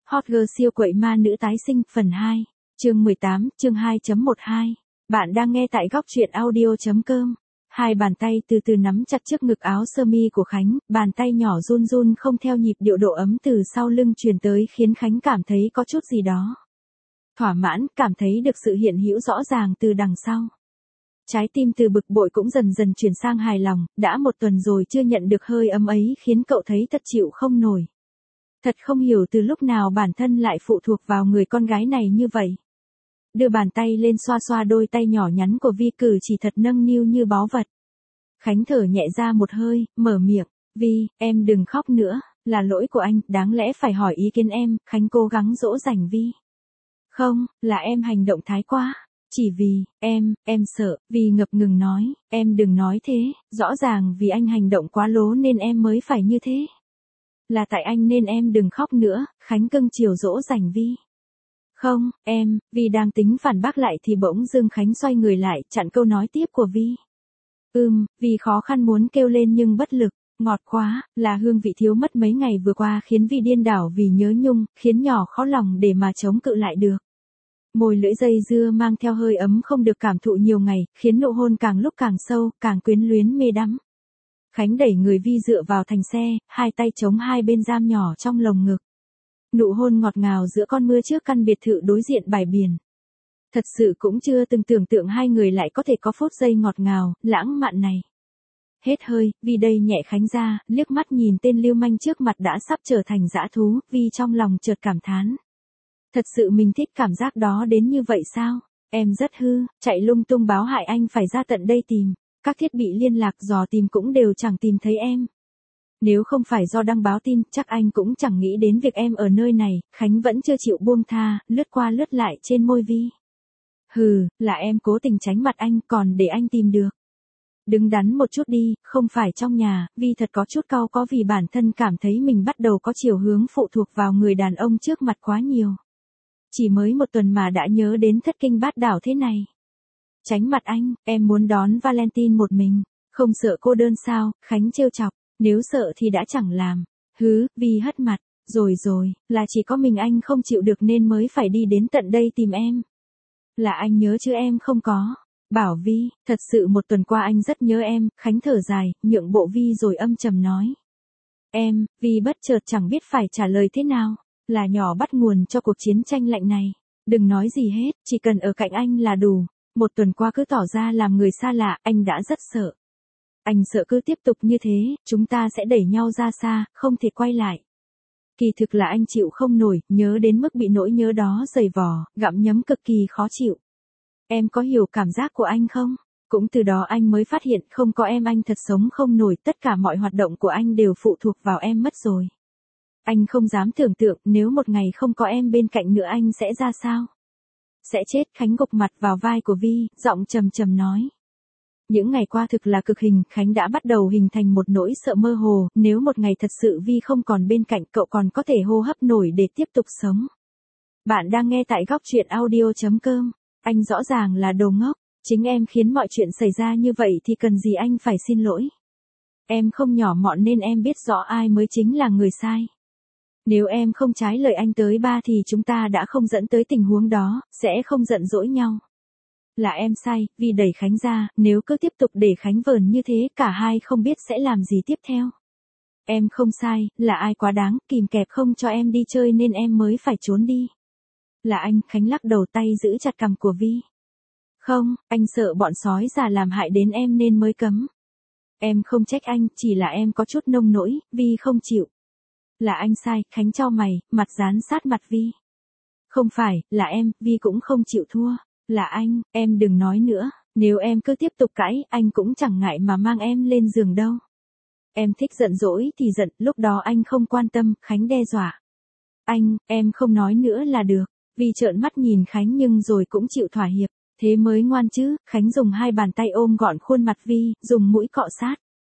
Hot girl siêu quậy ma nữ tái sinh phần 2, chương 18, chương 2.12. Bạn đang nghe tại góc truyện audio.com. Hai bàn tay từ từ nắm chặt trước ngực áo sơ mi của Khánh, bàn tay nhỏ run run không theo nhịp điệu, độ ấm từ sau lưng truyền tới khiến Khánh cảm thấy có chút gì đó thỏa mãn, cảm thấy được sự hiện hữu rõ ràng từ đằng sau. Trái tim từ bực bội cũng dần dần chuyển sang hài lòng, đã một tuần rồi chưa nhận được hơi ấm ấy khiến cậu thấy thật chịu không nổi. Thật không hiểu từ lúc nào bản thân lại phụ thuộc vào người con gái này như vậy. Đưa bàn tay lên xoa xoa đôi tay nhỏ nhắn của Vi, cử chỉ thật nâng niu như báu vật. Khánh thở nhẹ ra một hơi, mở miệng, Vi, em đừng khóc nữa, là lỗi của anh, đáng lẽ phải hỏi ý kiến em. Khánh cố gắng dỗ dành Vi. Không, là em hành động thái quá. Chỉ vì, em sợ. Vi ngập ngừng nói, em đừng nói thế, rõ ràng vì anh hành động quá lố nên em mới phải như thế. Là tại anh nên em đừng khóc nữa. Khánh cưng chiều dỗ dành Vi. Không, Vi đang tính phản bác lại thì bỗng dưng Khánh xoay người lại, chặn câu nói tiếp của Vi. Vi khó khăn muốn kêu lên nhưng bất lực. Ngọt quá, là hương vị thiếu mất mấy ngày vừa qua khiến Vi điên đảo vì nhớ nhung, khiến nhỏ khó lòng để mà chống cự lại được. Môi lưỡi dây dưa mang theo hơi ấm không được cảm thụ nhiều ngày, khiến nụ hôn càng lúc càng sâu, càng quyến luyến mê đắm. Khánh đẩy người Vi dựa vào thành xe, hai tay chống hai bên giam nhỏ trong lồng ngực. Nụ hôn ngọt ngào giữa con mưa trước căn biệt thự đối diện bãi biển. Thật sự cũng chưa từng tưởng tượng hai người lại có thể có phút giây ngọt ngào, lãng mạn này. Hết hơi, Vi đây nhẹ Khánh ra, liếc mắt nhìn tên lưu manh trước mặt đã sắp trở thành dã thú, Vi trong lòng chợt cảm thán. Thật sự mình thích cảm giác đó đến như vậy sao? Em rất hư, chạy lung tung báo hại anh phải ra tận đây tìm. Các thiết bị liên lạc dò tìm cũng đều chẳng tìm thấy em. Nếu không phải do đăng báo tin, chắc anh cũng chẳng nghĩ đến việc em ở nơi này. Khánh vẫn chưa chịu buông tha, lướt qua lướt lại trên môi Vi. Hừ, là em cố tình tránh mặt anh, còn để anh tìm được. Đứng đắn một chút đi, không phải trong nhà. Vi thật có chút cau có vì bản thân cảm thấy mình bắt đầu có chiều hướng phụ thuộc vào người đàn ông trước mặt quá nhiều. Chỉ mới một tuần mà đã nhớ đến thất kinh bát đảo thế này. Tránh mặt anh, em muốn đón Valentine một mình. Không sợ cô đơn sao? Khánh trêu chọc. Nếu sợ thì đã chẳng làm. Vi hất mặt. Rồi, là chỉ có mình anh không chịu được nên mới phải đi đến tận đây tìm em. Là anh nhớ chứ em không có. Bảo Vi, thật sự một tuần qua anh rất nhớ em. Khánh thở dài, nhượng bộ Vi rồi âm trầm nói. Vi bất chợt chẳng biết phải trả lời thế nào. Là nhỏ bắt nguồn cho cuộc chiến tranh lạnh này. Đừng nói gì hết, chỉ cần ở cạnh anh là đủ. Một tuần qua cứ tỏ ra làm người xa lạ, anh đã rất sợ. Anh sợ cứ tiếp tục như thế, chúng ta sẽ đẩy nhau ra xa, không thể quay lại. Kỳ thực là anh chịu không nổi, nhớ đến mức bị nỗi nhớ đó dày vò, gặm nhấm cực kỳ khó chịu. Em có hiểu cảm giác của anh không? Cũng từ đó anh mới phát hiện không có em anh thật sống không nổi, tất cả mọi hoạt động của anh đều phụ thuộc vào em mất rồi. Anh không dám tưởng tượng nếu một ngày không có em bên cạnh nữa anh sẽ ra sao? Sẽ chết. Khánh gục mặt vào vai của Vi, giọng trầm trầm nói. Những ngày qua thực là cực hình, Khánh đã bắt đầu hình thành một nỗi sợ mơ hồ, nếu một ngày thật sự Vi không còn bên cạnh cậu còn có thể hô hấp nổi để tiếp tục sống. Bạn đang nghe tại góc truyện audio.com, anh rõ ràng là đồ ngốc, chính em khiến mọi chuyện xảy ra như vậy thì cần gì anh phải xin lỗi. Em không nhỏ mọn nên em biết rõ ai mới chính là người sai. Nếu em không trái lời anh tới ba thì chúng ta đã không dẫn tới tình huống đó, sẽ không giận dỗi nhau. Là em sai. Vi đẩy Khánh ra, nếu cứ tiếp tục để Khánh vờn như thế cả hai không biết sẽ làm gì tiếp theo. Em không sai, là ai quá đáng, kìm kẹp không cho em đi chơi nên em mới phải trốn đi. Là anh. Khánh lắc đầu, tay giữ chặt cằm của Vi. Không, anh sợ bọn sói già làm hại đến em nên mới cấm. Em không trách anh, chỉ là em có chút nông nỗi, Vi không chịu. Là anh sai. Khánh chau mày, mặt dán sát mặt Vi. Không phải, là em. Vi cũng không chịu thua. Là anh, em đừng nói nữa, nếu em cứ tiếp tục cãi, anh cũng chẳng ngại mà mang em lên giường đâu. Em thích giận dỗi thì giận, lúc đó anh không quan tâm. Khánh đe dọa. Em không nói nữa là được. Vi trợn mắt nhìn Khánh nhưng rồi cũng chịu thỏa hiệp, thế mới ngoan chứ. Khánh dùng hai bàn tay ôm gọn khuôn mặt Vi, dùng mũi cọ sát.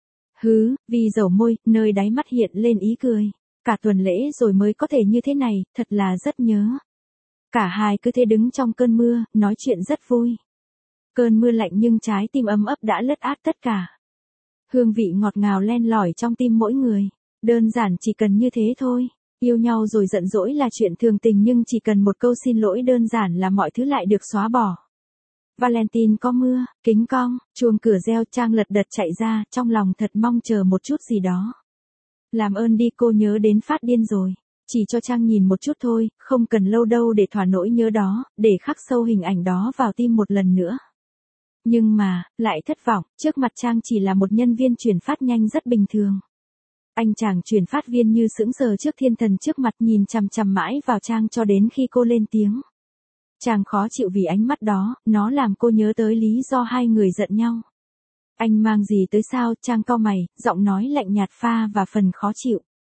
Vi dầu môi, nơi đáy mắt hiện lên ý cười. Cả tuần lễ rồi mới có thể như thế này, thật là rất nhớ. Cả hai cứ thế đứng trong cơn mưa, nói chuyện rất vui. Cơn mưa lạnh nhưng trái tim ấm ấp đã lất át tất cả. Hương vị ngọt ngào len lỏi trong tim mỗi người. Đơn giản chỉ cần như thế thôi. Yêu nhau rồi giận dỗi là chuyện thường tình nhưng chỉ cần một câu xin lỗi đơn giản là mọi thứ lại được xóa bỏ. Valentine có mưa, kính cong, chuông cửa reo, Trang lật đật chạy ra, trong lòng thật mong chờ một chút gì đó. Làm ơn đi, cô nhớ đến phát điên rồi. Chỉ cho Trang nhìn một chút thôi, không cần lâu đâu để thỏa nỗi nhớ đó, để khắc sâu hình ảnh đó vào tim một lần nữa. Nhưng mà, lại thất vọng, trước mặt Trang chỉ là một nhân viên chuyển phát nhanh rất bình thường. Anh chàng chuyển phát viên như sững sờ trước thiên thần trước mặt, nhìn chằm chằm mãi vào Trang cho đến khi cô lên tiếng. Chàng khó chịu vì ánh mắt đó, nó làm cô nhớ tới lý do hai người giận nhau. Anh mang gì tới sao? Trang cau mày, giọng nói lạnh nhạt pha và phần khó chịu.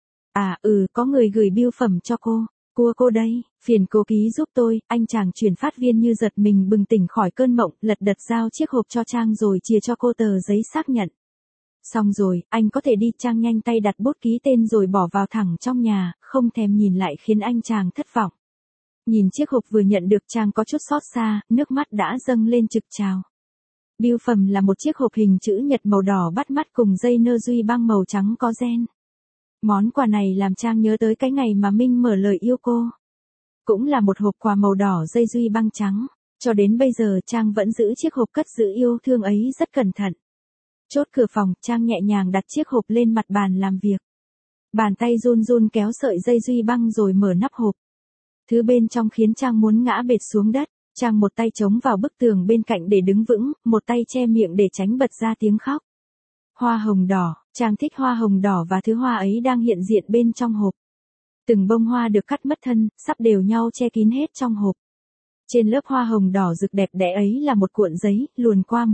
Có người gửi bưu phẩm cho cô. Cô đây, phiền cô ký giúp tôi. Anh chàng chuyển phát viên như giật mình bừng tỉnh khỏi cơn mộng, lật đật giao chiếc hộp cho Trang rồi chìa cho cô tờ giấy xác nhận. Xong rồi, anh có thể đi. Trang nhanh tay đặt bút ký tên rồi bỏ vào thẳng trong nhà, không thèm nhìn lại khiến anh chàng thất vọng. Nhìn chiếc hộp vừa nhận được, Trang có chút xót xa, nước mắt đã dâng lên trực trào. Bưu phẩm là một chiếc hộp hình chữ nhật màu đỏ bắt mắt cùng dây nơ duy băng màu trắng có ren. Món quà này làm Trang nhớ tới cái ngày mà Minh mở lời yêu cô. Cũng là một hộp quà màu đỏ dây duy băng trắng. Cho đến bây giờ Trang vẫn giữ chiếc hộp cất giữ yêu thương ấy rất cẩn thận. Chốt cửa phòng, Trang nhẹ nhàng đặt chiếc hộp lên mặt bàn làm việc. Bàn tay run run kéo sợi dây duy băng rồi mở nắp hộp. Thứ bên trong khiến Trang muốn ngã bệt xuống đất. Trang một tay chống vào bức tường bên cạnh để đứng vững, một tay che miệng để tránh bật ra tiếng khóc. Hoa hồng đỏ, Trang thích hoa hồng đỏ và thứ hoa ấy đang hiện diện bên trong hộp. Từng bông hoa được cắt mất thân, sắp đều nhau che kín hết trong hộp. Trên lớp hoa hồng đỏ rực đẹp đẽ ấy là một cuộn giấy, luồn qua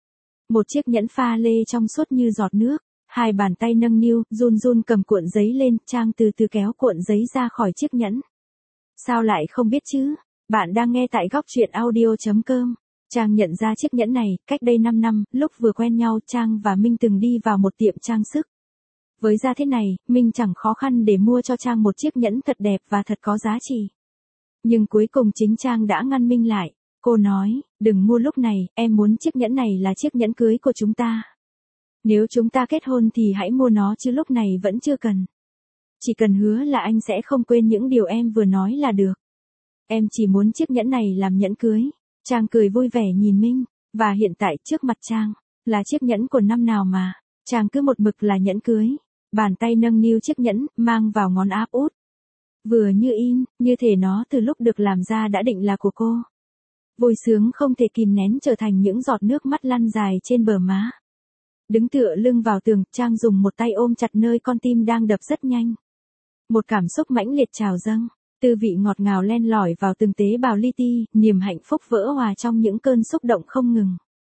một chiếc nhẫn pha lê trong suốt như giọt nước. Hai bàn tay nâng niu, run run cầm cuộn giấy lên, Trang từ từ kéo cuộn giấy ra khỏi chiếc nhẫn. Sao lại không biết chứ? Bạn đang nghe tại góc truyện audio.com. Trang nhận ra chiếc nhẫn này, cách đây 5 năm, lúc vừa quen nhau, Trang và Minh từng đi vào một tiệm trang sức. Với giá thế này, Minh chẳng khó khăn để mua cho Trang một chiếc nhẫn thật đẹp và thật có giá trị. Nhưng cuối cùng chính Trang đã ngăn Minh lại. Cô nói, đừng mua lúc này, em muốn chiếc nhẫn này là chiếc nhẫn cưới của chúng ta. Nếu chúng ta kết hôn thì hãy mua nó chứ lúc này vẫn chưa cần. Chỉ cần hứa là anh sẽ không quên những điều em vừa nói là được. Em chỉ muốn chiếc nhẫn này làm nhẫn cưới. Trang cười vui vẻ nhìn Minh. Và hiện tại trước mặt Trang, là chiếc nhẫn của năm nào mà. Trang cứ một mực là nhẫn cưới. Bàn tay nâng niu chiếc nhẫn, mang vào ngón áp út. Vừa như in, như thể nó từ lúc được làm ra đã định là của cô. Vui sướng không thể kìm nén trở thành những giọt nước mắt lăn dài trên bờ má. Đứng tựa lưng vào tường, Trang dùng một tay ôm chặt nơi con tim đang đập rất nhanh. Một cảm xúc mãnh liệt trào dâng. Tư vị ngọt ngào len lỏi vào từng tế bào li ti, niềm hạnh phúc vỡ hòa trong những cơn xúc động không ngừng.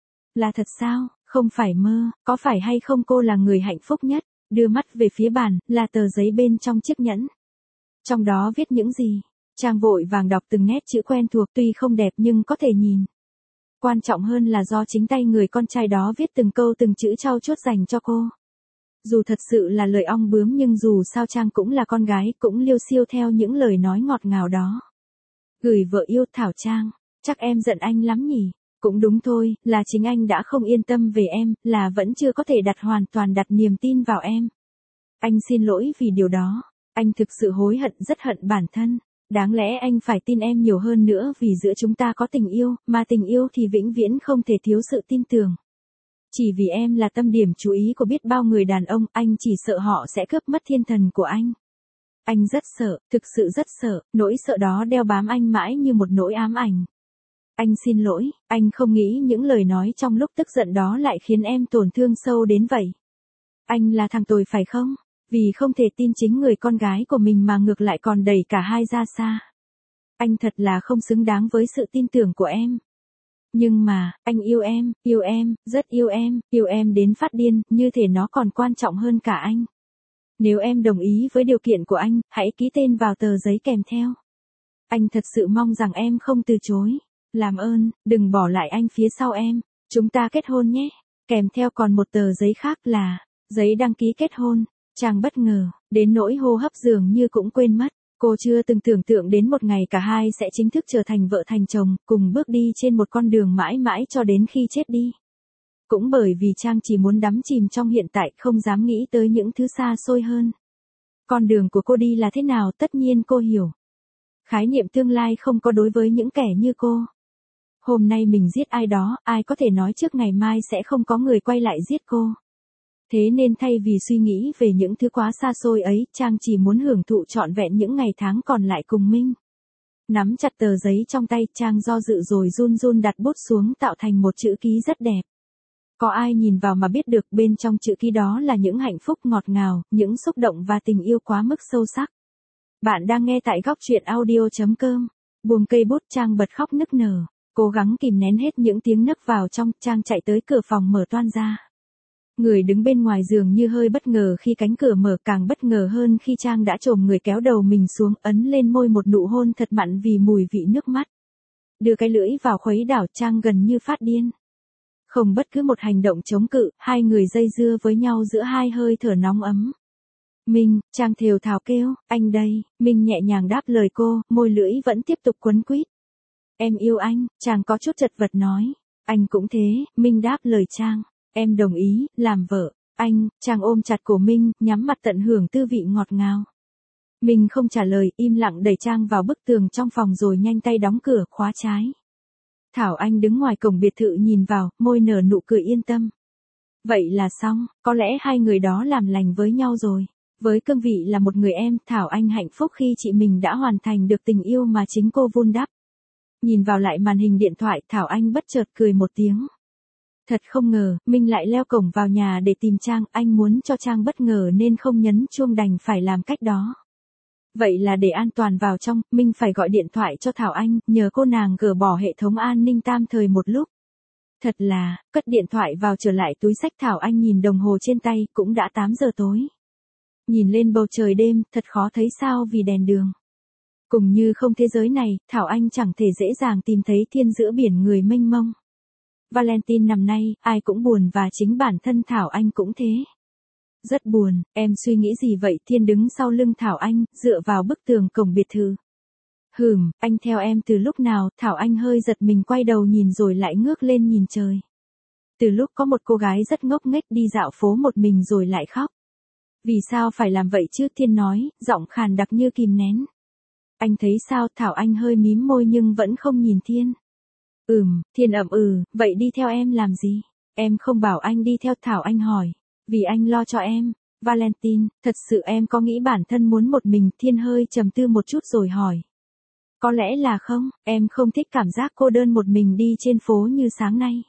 Là thật sao? Không phải mơ, có phải hay không cô là người hạnh phúc nhất? Đưa mắt về phía bàn, là tờ giấy bên trong chiếc nhẫn. Trong đó viết những gì? Trang vội vàng đọc từng nét chữ quen thuộc, tuy không đẹp nhưng có thể nhìn. Quan trọng hơn là do chính tay người con trai đó viết từng câu từng chữ trau chuốt dành cho cô. Dù thật sự là lời ong bướm nhưng dù sao Trang cũng là con gái, cũng liêu xiêu theo những lời nói ngọt ngào đó. Gửi vợ yêu Thảo Trang, chắc em giận anh lắm nhỉ? Cũng đúng thôi, là chính anh đã không yên tâm về em, là vẫn chưa có thể hoàn toàn đặt niềm tin vào em. Anh xin lỗi vì điều đó, anh thực sự hối hận, rất hận bản thân. Đáng lẽ anh phải tin em nhiều hơn nữa vì giữa chúng ta có tình yêu, mà tình yêu thì vĩnh viễn không thể thiếu sự tin tưởng. Chỉ vì em là tâm điểm chú ý của biết bao người đàn ông, anh chỉ sợ họ sẽ cướp mất thiên thần của anh. Anh rất sợ, thực sự rất sợ, nỗi sợ đó đeo bám anh mãi như một nỗi ám ảnh. Anh xin lỗi, anh không nghĩ những lời nói trong lúc tức giận đó lại khiến em tổn thương sâu đến vậy. Anh là thằng tồi phải không? Vì không thể tin chính người con gái của mình mà ngược lại còn đẩy cả hai ra xa. Anh thật là không xứng đáng với sự tin tưởng của em. Nhưng mà, anh yêu em, rất yêu em đến phát điên, như thể nó còn quan trọng hơn cả anh. Nếu em đồng ý với điều kiện của anh, hãy ký tên vào tờ giấy kèm theo. Anh thật sự mong rằng em không từ chối. Làm ơn, đừng bỏ lại anh phía sau em. Chúng ta kết hôn nhé. Kèm theo còn một tờ giấy khác là giấy đăng ký kết hôn. Trang bất ngờ, đến nỗi hô hấp dường như cũng quên mất. Cô chưa từng tưởng tượng đến một ngày cả hai sẽ chính thức trở thành vợ thành chồng, cùng bước đi trên một con đường mãi mãi cho đến khi chết đi. Cũng bởi vì Trang chỉ muốn đắm chìm trong hiện tại, không dám nghĩ tới những thứ xa xôi hơn. Con đường của cô đi là thế nào tất nhiên cô hiểu. Khái niệm tương lai không có đối với những kẻ như cô. Hôm nay mình giết ai đó, ai có thể nói trước ngày mai sẽ không có người quay lại giết cô. Thế nên thay vì suy nghĩ về những thứ quá xa xôi ấy, Trang chỉ muốn hưởng thụ trọn vẹn những ngày tháng còn lại cùng Minh. Nắm chặt tờ giấy trong tay, Trang do dự rồi run run đặt bút xuống tạo thành một chữ ký rất đẹp. Có ai nhìn vào mà biết được bên trong chữ ký đó là những hạnh phúc ngọt ngào, những xúc động và tình yêu quá mức sâu sắc. Bạn đang nghe tại góc truyện audio.com. Buông cây bút, Trang bật khóc nức nở. Cố gắng kìm nén hết những tiếng nấc vào trong, Trang chạy tới cửa phòng mở toang ra. Người đứng bên ngoài giường như hơi bất ngờ khi cánh cửa mở, càng bất ngờ hơn khi Trang đã chồm người kéo đầu mình xuống, ấn lên môi một nụ hôn thật mặn vì mùi vị nước mắt. Đưa cái lưỡi vào khuấy đảo, Trang gần như phát điên. Không bất cứ một hành động chống cự, hai người dây dưa với nhau giữa hai hơi thở nóng ấm. Minh, Trang thều thào kêu, anh đây. Minh nhẹ nhàng đáp lời cô, môi lưỡi vẫn tiếp tục quấn quýt. Em yêu anh, Trang có chút chật vật nói. Anh cũng thế, Minh đáp lời Trang. Em đồng ý, làm vợ. Anh, Trang ôm chặt cổ Minh, nhắm mặt tận hưởng tư vị ngọt ngào. Minh không trả lời, im lặng đẩy Trang vào bức tường trong phòng rồi nhanh tay đóng cửa, khóa trái. Thảo Anh đứng ngoài cổng biệt thự nhìn vào, môi nở nụ cười yên tâm. Vậy là xong, có lẽ hai người đó làm lành với nhau rồi. Với cương vị là một người em, Thảo Anh hạnh phúc khi chị mình đã hoàn thành được tình yêu mà chính cô vun đắp. Nhìn vào lại màn hình điện thoại, Thảo Anh bất chợt cười một tiếng. Thật không ngờ, Minh lại leo cổng vào nhà để tìm Trang, anh muốn cho Trang bất ngờ nên không nhấn chuông đành phải làm cách đó. Vậy là để an toàn vào trong, Minh phải gọi điện thoại cho Thảo Anh, nhờ cô nàng gỡ bỏ hệ thống an ninh tạm thời một lúc. Thật là, cất điện thoại vào trở lại túi xách, Thảo Anh nhìn đồng hồ trên tay, cũng đã 8 giờ tối. Nhìn lên bầu trời đêm, thật khó thấy sao vì đèn đường. Cùng như không thế giới này, Thảo Anh chẳng thể dễ dàng tìm thấy thiên giữa biển người mênh mông. Valentine năm nay, ai cũng buồn và chính bản thân Thảo Anh cũng thế. Rất buồn, em suy nghĩ gì vậy? Thiên đứng sau lưng Thảo Anh, dựa vào bức tường cổng biệt thự. Anh theo em từ lúc nào? Thảo Anh hơi giật mình quay đầu nhìn rồi lại ngước lên nhìn trời. Từ lúc có một cô gái rất ngốc nghếch đi dạo phố một mình rồi lại khóc. Vì sao phải làm vậy chứ? Thiên nói, giọng khàn đặc như kìm nén. Anh thấy sao? Thảo Anh hơi mím môi nhưng vẫn không nhìn Thiên. Thiên vậy đi theo em làm gì? Em không bảo anh đi theo, Thảo Anh hỏi. Vì anh lo cho em. Valentine, thật sự em có nghĩ bản thân muốn một mình? Thiên hơi trầm tư một chút rồi hỏi. Có lẽ là không, em không thích cảm giác cô đơn một mình đi trên phố như sáng nay.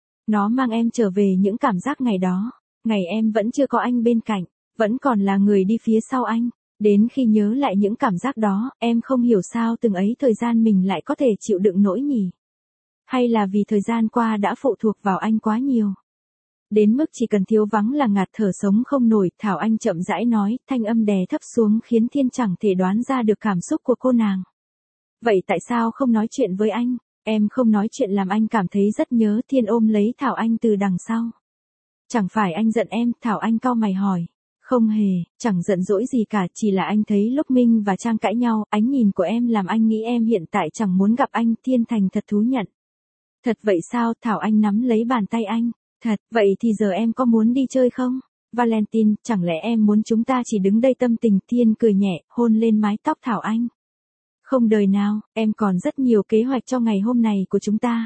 Nó mang em trở về những cảm giác ngày đó. Ngày em vẫn chưa có anh bên cạnh, vẫn còn là người đi phía sau anh. Đến khi nhớ lại những cảm giác đó, em không hiểu sao từng ấy thời gian mình lại có thể chịu đựng nổi nhỉ. Hay là vì thời gian qua đã phụ thuộc vào anh quá nhiều. Đến mức chỉ cần thiếu vắng là ngạt thở sống không nổi, Thảo Anh chậm rãi nói, thanh âm đè thấp xuống khiến Thiên chẳng thể đoán ra được cảm xúc của cô nàng. Vậy tại sao không nói chuyện với anh? Em không nói chuyện làm anh cảm thấy rất nhớ. Thiên ôm lấy Thảo Anh từ đằng sau. Chẳng phải anh giận em? Thảo Anh cau mày hỏi. Không hề, chẳng giận dỗi gì cả, chỉ là anh thấy lúc Minh và Trang cãi nhau, ánh nhìn của em làm anh nghĩ em hiện tại chẳng muốn gặp anh. Thiên thành thật thú nhận. Thật vậy sao? Thảo Anh nắm lấy bàn tay anh. Thật, vậy thì giờ em có muốn đi chơi không? Valentine, chẳng lẽ em muốn chúng ta chỉ đứng đây tâm tình? Thiên cười nhẹ, hôn lên mái tóc Thảo Anh. Không đời nào, em còn rất nhiều kế hoạch cho ngày hôm này của chúng ta.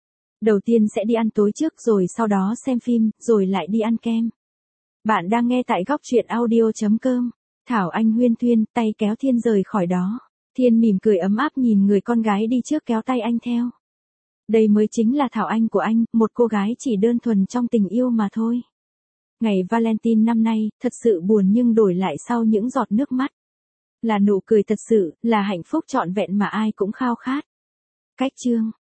Đầu tiên sẽ đi ăn tối trước rồi sau đó xem phim, rồi lại đi ăn kem. Bạn đang nghe tại góc truyện audio.com. Thảo Anh huyên thuyên, tay kéo Thiên rời khỏi đó. Thiên mỉm cười ấm áp nhìn người con gái đi trước kéo tay anh theo. Đây mới chính là Thảo Anh của anh, một cô gái chỉ đơn thuần trong tình yêu mà thôi. Ngày Valentine năm nay, thật sự buồn nhưng đổi lại sau những giọt nước mắt. Là nụ cười thật sự, là hạnh phúc trọn vẹn mà ai cũng khao khát. Cách chương